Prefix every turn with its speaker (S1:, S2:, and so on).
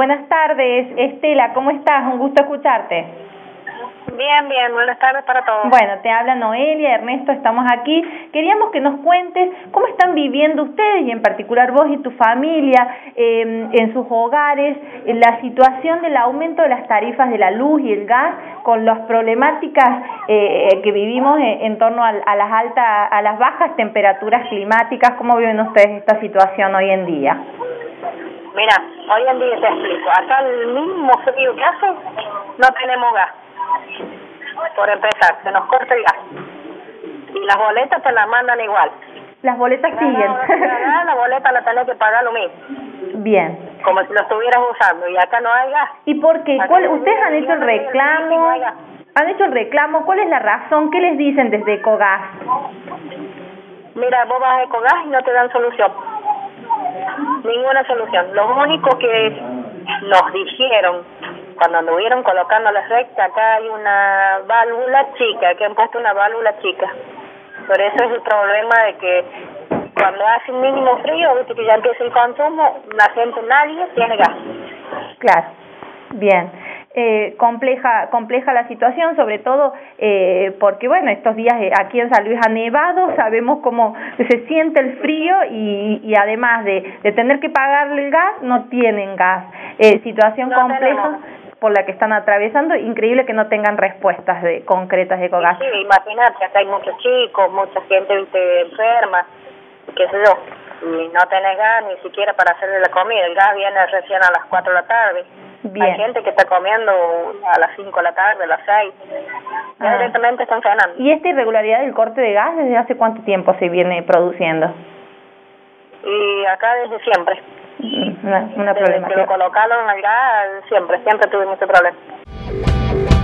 S1: Buenas tardes, Estela, ¿cómo estás? Un gusto escucharte.
S2: Bien, bien, buenas tardes para todos.
S1: Bueno, te habla Noelia, Ernesto, estamos aquí. Queríamos que nos cuentes cómo están viviendo ustedes, y en particular vos y tu familia, en sus hogares, la situación del aumento de las tarifas de la luz y el gas, con las problemáticas que vivimos en torno a las bajas temperaturas climáticas. ¿Cómo viven ustedes esta situación hoy en día?
S2: Mira, hoy en día te explico. Acá el mismo frío que hace, no tenemos gas. Por empezar, se nos corta el gas. Y las boletas te las mandan igual.
S1: Las boletas siguen.
S2: La boleta la tenés que pagar lo mismo.
S1: Bien.
S2: Como si lo estuvieras usando. Y acá no hay gas.
S1: ¿Y por qué? ¿Ustedes han hecho el reclamo? ¿Han hecho el reclamo? ¿Cuál es la razón? ¿Qué les dicen desde Ecogas?
S2: Mira, vos vas a Ecogas y no te dan solución. Ninguna solución. Lo único que nos dijeron cuando anduvieron colocando la recta, acá hay una válvula chica, que han puesto una válvula chica. Por eso es el problema de que cuando hace un mínimo frío, viste que ya empieza el consumo, la gente, nadie tiene gas.
S1: Claro, bien. Compleja la situación, sobre todo porque, bueno, estos días aquí en San Luis ha nevado, sabemos cómo se siente el frío y además de tener que pagarle el gas, no tienen gas. Situación
S2: no
S1: compleja
S2: tenemos.
S1: Por la que están atravesando, increíble que no tengan respuestas concretas de Ecogas.
S2: Sí, imagínate, acá hay muchos chicos, mucha gente, viste, enferma, qué sé yo, y no tenés gas ni siquiera para hacerle la comida. El gas viene recién a las 4 de la tarde.
S1: Bien.
S2: Hay gente que está comiendo a las 5 de la tarde, a las 6. Ya directamente están cenando.
S1: ¿Y esta irregularidad del corte de gas desde hace cuánto tiempo se viene produciendo?
S2: Y acá desde siempre.
S1: Una problema.
S2: Desde que lo colocaron al gas, siempre tuvimos ese problema.